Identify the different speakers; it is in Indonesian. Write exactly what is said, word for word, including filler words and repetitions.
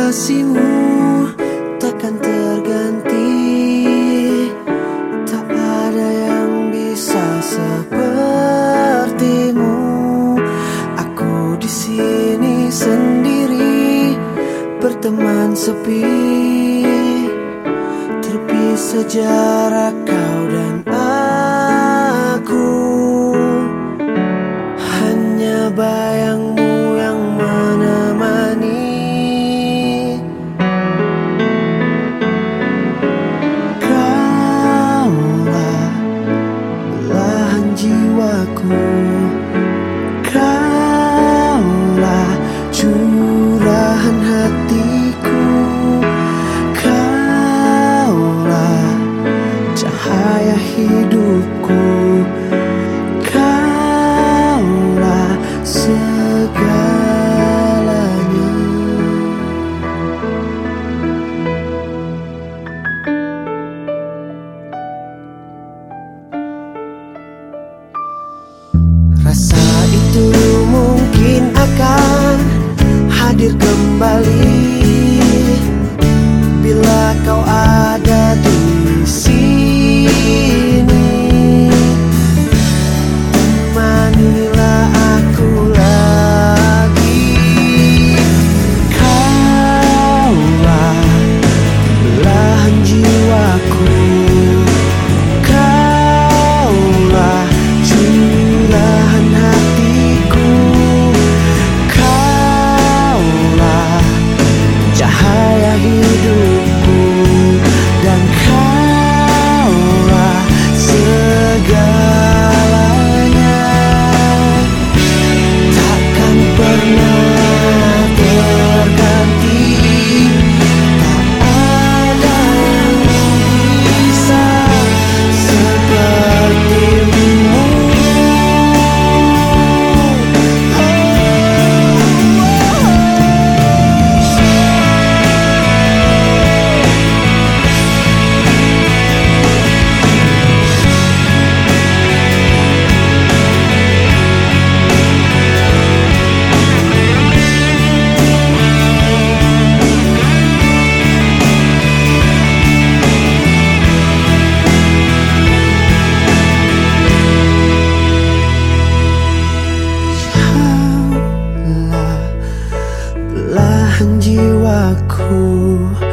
Speaker 1: kasihmu takkan terganti. Tak ada yang bisa sepertimu. Aku di sini sendiri, berteman sepi, terpisah jarak kau dan aku. Hanya bayangmu yang menemani. Kaulah belahan jiwaku, kaulah curahan hatiku, kaulah cahaya hidupku, kaulah segalanya. Rasa itu mungkin akan hadir kembali bila kau ada di sini. Temanilah aku lagi. Kaulah belahan jiwaku, kaulah curahan hatiku, kaulah cahaya hidupku, dan kaulah segalanya. Takkan pernah terganti. Tak ada yang bisa sepertimu. Belahan jiwaku,